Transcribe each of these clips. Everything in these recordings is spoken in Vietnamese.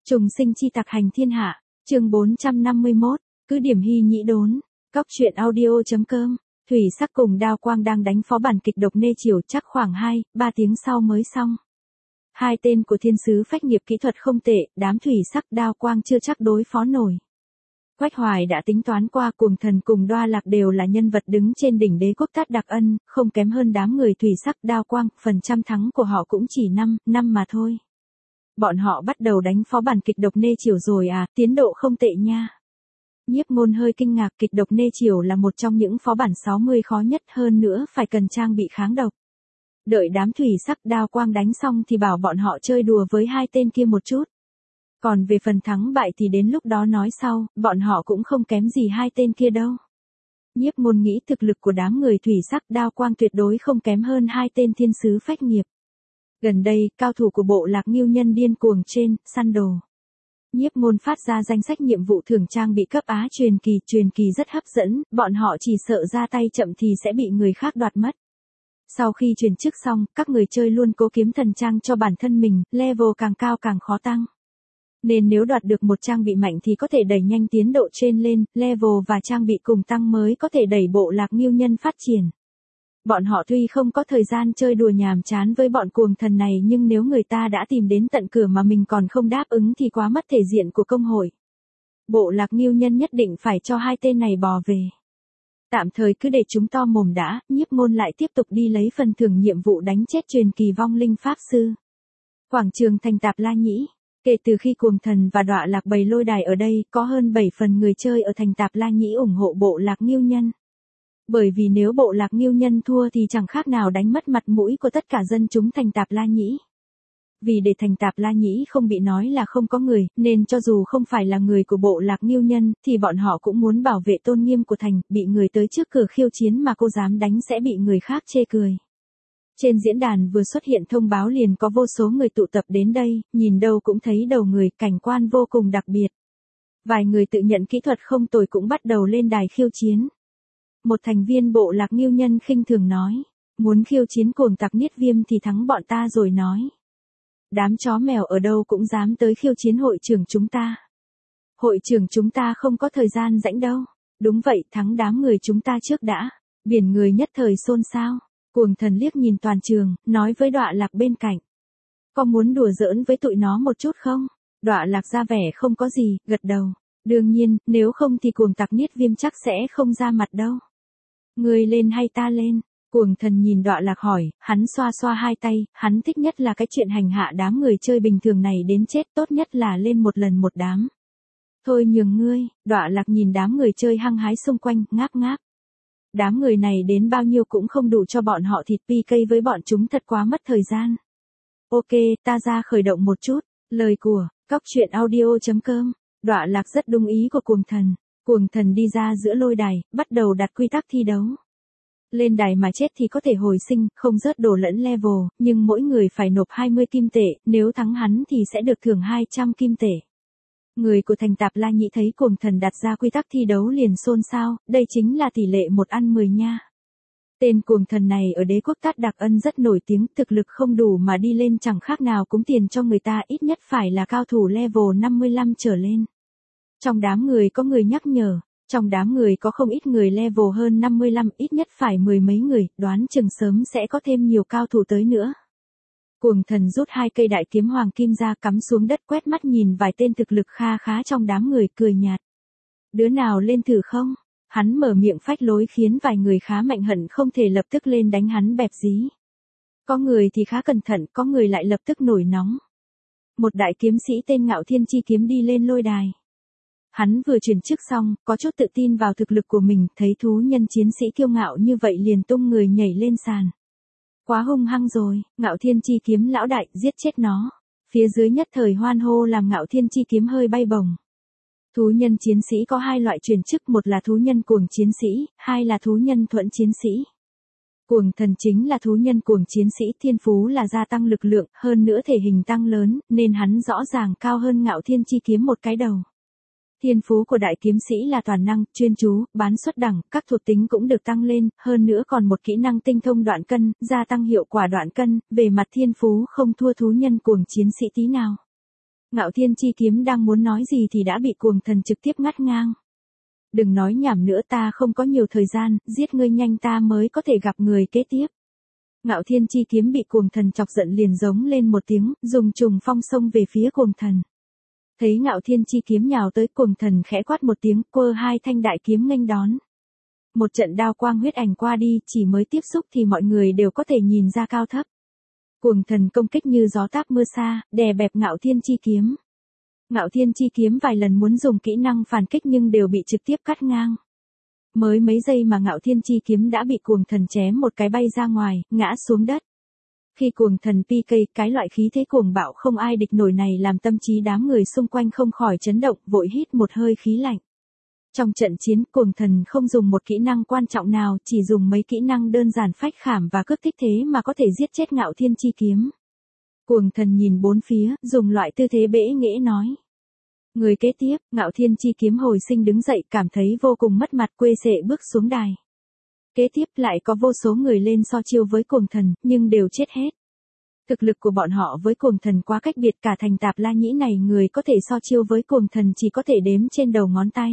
Trùng sinh chi tặc hành thiên hạ, chương 451, cứ điểm hy nhĩ đốn, cóc truyện audio.com, Thủy Sắc cùng Đao Quang đang đánh phó bản kịch độc nê chiều chắc khoảng 2-3 tiếng sau mới xong. Hai tên của thiên sứ phách nghiệp kỹ thuật không tệ, đám Thủy Sắc Đao Quang chưa chắc đối phó nổi. Quách Hoài đã tính toán qua Cuồng Thần cùng Đoa Lạc đều là nhân vật đứng trên đỉnh đế quốc Tát Đặc Ân, không kém hơn đám người Thủy Sắc Đao Quang, phần trăm thắng của họ cũng chỉ 5 mà thôi. Bọn họ bắt đầu đánh phó bản kịch độc nê chiều rồi à, tiến độ không tệ nha. Nhiếp Ngôn hơi kinh ngạc, kịch độc nê chiều là một trong những phó bản 60 khó nhất, hơn nữa phải cần trang bị kháng độc. Đợi đám Thủy Sắc Đao Quang đánh xong thì bảo bọn họ chơi đùa với hai tên kia một chút. Còn về phần thắng bại thì đến lúc đó nói sau, bọn họ cũng không kém gì hai tên kia đâu. Nhiếp Ngôn nghĩ thực lực của đám người Thủy Sắc Đao Quang tuyệt đối không kém hơn hai tên thiên sứ phách nghiệp. Gần đây, cao thủ của bộ lạc Ngưu Nhân điên cuồng trên, săn đồ. Nhiếp Ngôn phát ra danh sách nhiệm vụ thưởng trang bị cấp Á truyền kỳ rất hấp dẫn, bọn họ chỉ sợ ra tay chậm thì sẽ bị người khác đoạt mất. Sau khi truyền chức xong, các người chơi luôn cố kiếm thần trang cho bản thân mình, level càng cao càng khó tăng. Nên nếu đoạt được một trang bị mạnh thì có thể đẩy nhanh tiến độ trên lên, level và trang bị cùng tăng mới có thể đẩy bộ lạc Ngưu Nhân phát triển. Bọn họ tuy không có thời gian chơi đùa nhàm chán với bọn cuồng thần này nhưng nếu người ta đã tìm đến tận cửa mà mình còn không đáp ứng thì quá mất thể diện của công hội. Bộ lạc Ngưu Nhân nhất định phải cho hai tên này bò về. Tạm thời cứ để chúng to mồm đã, Nhiếp Ngôn lại tiếp tục đi lấy phần thưởng nhiệm vụ đánh chết truyền kỳ vong linh pháp sư. Quảng trường thành Tạp La Nhĩ. Kể từ khi Cuồng Thần và Đoạ Lạc bày lôi đài ở đây, có hơn 7 phần người chơi ở thành Tạp La Nhĩ ủng hộ bộ lạc Ngưu Nhân. Bởi vì nếu bộ lạc Ngưu Nhân thua thì chẳng khác nào đánh mất mặt mũi của tất cả dân chúng thành Tạp La Nhĩ. Vì để thành Tạp La Nhĩ không bị nói là không có người, nên cho dù không phải là người của bộ lạc Ngưu Nhân, thì bọn họ cũng muốn bảo vệ tôn nghiêm của thành, bị người tới trước cửa khiêu chiến mà cô dám đánh sẽ bị người khác chê cười. Trên diễn đàn vừa xuất hiện thông báo liền có vô số người tụ tập đến đây, nhìn đâu cũng thấy đầu người, cảnh quan vô cùng đặc biệt. Vài người tự nhận kỹ thuật không tồi cũng bắt đầu lên đài khiêu chiến. Một thành viên bộ lạc Ngưu Nhân khinh thường nói, muốn khiêu chiến cuồng tặc Niết Viêm thì thắng bọn ta rồi nói. Đám chó mèo ở đâu cũng dám tới khiêu chiến hội trưởng chúng ta. Hội trưởng chúng ta không có thời gian rảnh đâu. Đúng vậy, thắng đám người chúng ta trước đã. Biển người nhất thời xôn xao. Cuồng Thần liếc nhìn toàn trường, nói với Đoạ Lạc bên cạnh. Có muốn đùa giỡn với tụi nó một chút không? Đoạ Lạc ra vẻ không có gì, gật đầu. Đương nhiên, nếu không thì cuồng tặc Niết Viêm chắc sẽ không ra mặt đâu. Người lên hay ta lên? Cuồng Thần nhìn Đoạ Lạc hỏi, hắn xoa xoa hai tay, hắn thích nhất là cái chuyện hành hạ đám người chơi bình thường này đến chết, tốt nhất là lên một lần một đám. Thôi nhường ngươi, Đoạ Lạc nhìn đám người chơi hăng hái xung quanh, ngáp ngáp. Đám người này đến bao nhiêu cũng không đủ cho bọn họ thịt PK với bọn chúng thật quá mất thời gian. Ok, ta ra khởi động một chút, lời của, cóc truyện audio.com, Đoạ Lạc rất đúng ý của Cuồng Thần. Cuồng Thần đi ra giữa lôi đài, bắt đầu đặt quy tắc thi đấu. Lên đài mà chết thì có thể hồi sinh, không rớt đồ lẫn level, nhưng mỗi người phải nộp 20 kim tệ, nếu thắng hắn thì sẽ được thưởng 200 kim tệ. Người của thành Tạp La Nhĩ thấy Cuồng Thần đặt ra quy tắc thi đấu liền xôn xao, đây chính là tỷ lệ 1:10 nha. Tên Cuồng Thần này ở đế quốc Tát Đặc Ân rất nổi tiếng, thực lực không đủ mà đi lên chẳng khác nào cúng tiền cho người ta, ít nhất phải là cao thủ level 55 trở lên. Trong đám người có người nhắc nhở, trong đám người có không ít người level hơn 55, ít nhất phải 10 mấy người, đoán chừng sớm sẽ có thêm nhiều cao thủ tới nữa. Cuồng Thần rút hai cây đại kiếm hoàng kim ra cắm xuống đất quét mắt nhìn vài tên thực lực kha khá trong đám người cười nhạt. Đứa nào lên thử không? Hắn mở miệng phách lối khiến vài người khá mạnh hận không thể lập tức lên đánh hắn bẹp dí. Có người thì khá cẩn thận, có người lại lập tức nổi nóng. Một đại kiếm sĩ tên Ngạo Thiên Chi Kiếm đi lên lôi đài. Hắn vừa truyền chức xong, có chút tự tin vào thực lực của mình, thấy thú nhân chiến sĩ kiêu ngạo như vậy liền tung người nhảy lên sàn. Quá hung hăng rồi, Ngạo Thiên Chi Kiếm lão đại, giết chết nó. Phía dưới nhất thời hoan hô làm Ngạo Thiên Chi Kiếm hơi bay bổng. Thú nhân chiến sĩ có hai loại truyền chức, một là thú nhân cuồng chiến sĩ, hai là thú nhân thuẫn chiến sĩ. Cuồng Thần chính là thú nhân cuồng chiến sĩ, thiên phú là gia tăng lực lượng, hơn nữa thể hình tăng lớn, nên hắn rõ ràng cao hơn Ngạo Thiên Chi Kiếm một cái đầu. Thiên phú của đại kiếm sĩ là toàn năng, chuyên chú, bán xuất đẳng, các thuộc tính cũng được tăng lên, hơn nữa còn một kỹ năng tinh thông đoạn cân, gia tăng hiệu quả đoạn cân, về mặt thiên phú không thua thú nhân cuồng chiến sĩ tí nào. Ngạo Thiên Chi Kiếm đang muốn nói gì thì đã bị Cuồng Thần trực tiếp ngắt ngang. Đừng nói nhảm nữa, ta không có nhiều thời gian, giết ngươi nhanh ta mới có thể gặp người kế tiếp. Ngạo Thiên Chi Kiếm bị Cuồng Thần chọc giận liền giống lên một tiếng, dùng trùng phong xông về phía Cuồng Thần. Thấy Ngạo Thiên Chi Kiếm nhào tới, Cuồng Thần khẽ quát một tiếng, quơ hai thanh đại kiếm nghênh đón. Một trận đao quang huyết ảnh qua đi, chỉ mới tiếp xúc thì mọi người đều có thể nhìn ra cao thấp. Cuồng Thần công kích như gió táp mưa xa, đè bẹp Ngạo Thiên Chi Kiếm. Ngạo Thiên Chi Kiếm vài lần muốn dùng kỹ năng phản kích nhưng đều bị trực tiếp cắt ngang. Mới mấy giây mà Ngạo Thiên Chi Kiếm đã bị Cuồng Thần chém một cái bay ra ngoài, ngã xuống đất. Khi Cuồng Thần PK, cái loại khí thế cuồng bạo không ai địch nổi này làm tâm trí đám người xung quanh không khỏi chấn động, vội hít một hơi khí lạnh. Trong trận chiến, Cuồng Thần không dùng một kỹ năng quan trọng nào, chỉ dùng mấy kỹ năng đơn giản phách khảm và cước thích thế mà có thể giết chết Ngạo Thiên Chi Kiếm. Cuồng Thần nhìn bốn phía, dùng loại tư thế bẽ nghễ nói. Người kế tiếp, Ngạo Thiên Chi Kiếm hồi sinh đứng dậy, cảm thấy vô cùng mất mặt, quê sệ bước xuống đài. Kế tiếp lại có vô số người lên so chiêu với Cuồng Thần, nhưng đều chết hết. Thực lực của bọn họ với Cuồng Thần quá cách biệt, cả thành Tạp La Nhĩ này người có thể so chiêu với Cuồng Thần chỉ có thể đếm trên đầu ngón tay.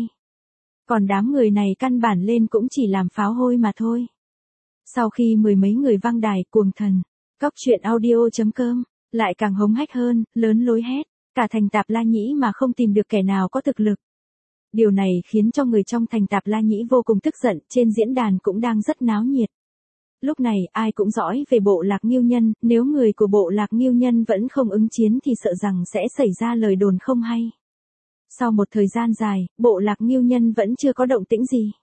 Còn đám người này căn bản lên cũng chỉ làm pháo hôi mà thôi. Sau khi mười mấy người văng đài, Cuồng Thần, Cóc Truyện Audio.com, lại càng hống hách hơn, lớn lối hét. Cả thành Tạp La Nhĩ mà không tìm được kẻ nào có thực lực. Điều này khiến cho người trong thành Tạp La Nhĩ vô cùng tức giận, trên diễn đàn cũng đang rất náo nhiệt. Lúc này ai cũng dõi về bộ Lạc Nghiêu Nhân, nếu người của bộ Lạc Nghiêu Nhân vẫn không ứng chiến thì sợ rằng sẽ xảy ra lời đồn không hay. Sau một thời gian dài, bộ Lạc Nghiêu Nhân vẫn chưa có động tĩnh gì.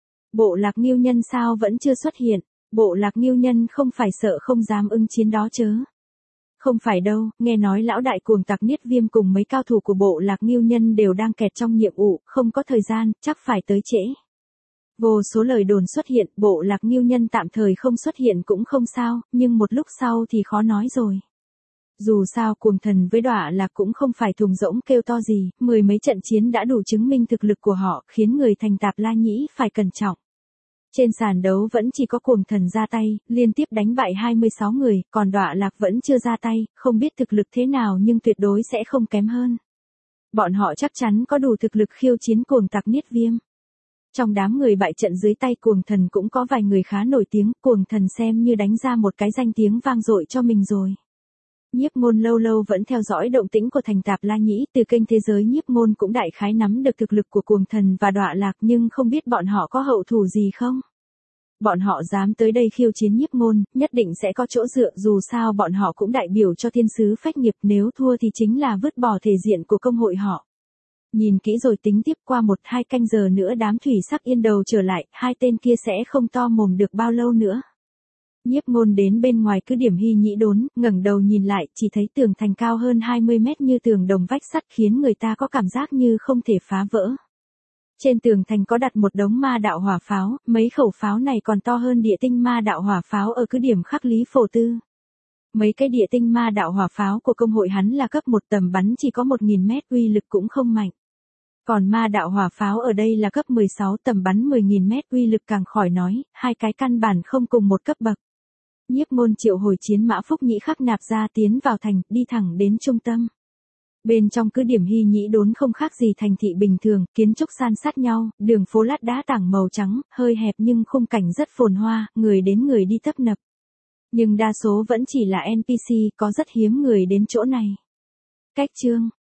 Bộ Lạc Nghiêu Nhân sao vẫn chưa xuất hiện, bộ Lạc Nghiêu Nhân không phải sợ không dám ứng chiến đó chớ. Không phải đâu, nghe nói lão đại cuồng tặc Niết Viêm cùng mấy cao thủ của bộ Lạc Nghiêu Nhân đều đang kẹt trong nhiệm vụ, không có thời gian, chắc phải tới trễ. Vô số lời đồn xuất hiện, bộ Lạc Nghiêu Nhân tạm thời không xuất hiện cũng không sao, nhưng một lúc sau thì khó nói rồi. Dù sao Cuồng Thần với Đọa Lạc cũng không phải thùng rỗng kêu to gì, mười mấy trận chiến đã đủ chứng minh thực lực của họ, khiến người thành Tạp La Nhĩ phải cẩn trọng. Trên sàn đấu vẫn chỉ có Cuồng Thần ra tay, liên tiếp đánh bại 26 người, còn Đọa Lạc vẫn chưa ra tay, không biết thực lực thế nào nhưng tuyệt đối sẽ không kém hơn. Bọn họ chắc chắn có đủ thực lực khiêu chiến cuồng tặc Niết Viêm. Trong đám người bại trận dưới tay Cuồng Thần cũng có vài người khá nổi tiếng, Cuồng Thần xem như đánh ra một cái danh tiếng vang dội cho mình rồi. Nhiếp Ngôn lâu lâu vẫn theo dõi động tĩnh của thành Tạp La Nhĩ, từ kênh Thế Giới Nhiếp Ngôn cũng đại khái nắm được thực lực của Cuồng Thần và Đọa Lạc nhưng không biết bọn họ có hậu thủ gì không. Bọn họ dám tới đây khiêu chiến Nhiếp Ngôn, nhất định sẽ có chỗ dựa, dù sao bọn họ cũng đại biểu cho thiên sứ phách nghiệp, nếu thua thì chính là vứt bỏ thể diện của công hội họ. Nhìn kỹ rồi tính tiếp, qua 1-2 canh giờ nữa đám thủy sắc yên đầu trở lại, hai tên kia sẽ không to mồm được bao lâu nữa. Nhiếp Ngôn đến bên ngoài cứ điểm Hy Nhĩ Đốn, ngẩng đầu nhìn lại, chỉ thấy tường thành cao hơn 20 mét như tường đồng vách sắt khiến người ta có cảm giác như không thể phá vỡ. Trên tường thành có đặt một đống ma đạo hỏa pháo, mấy khẩu pháo này còn to hơn địa tinh ma đạo hỏa pháo ở cứ điểm Khắc Lý Phổ Tư. Mấy cái địa tinh ma đạo hỏa pháo của công hội hắn là cấp 1, tầm bắn chỉ có 1000 mét, uy lực cũng không mạnh. Còn ma đạo hỏa pháo ở đây là cấp 16, tầm bắn 10.000 mét, uy lực càng khỏi nói, hai cái căn bản không cùng một cấp bậc. Nhiếp Ngôn triệu hồi chiến mã Phúc Nhĩ Khắc nạp ra tiến vào thành, đi thẳng đến trung tâm. Bên trong cứ điểm Hy Nhĩ Đốn không khác gì thành thị bình thường, kiến trúc san sát nhau, đường phố lát đá tảng màu trắng, hơi hẹp nhưng khung cảnh rất phồn hoa, người đến người đi tấp nập. Nhưng đa số vẫn chỉ là NPC, có rất hiếm người đến chỗ này. Cách chương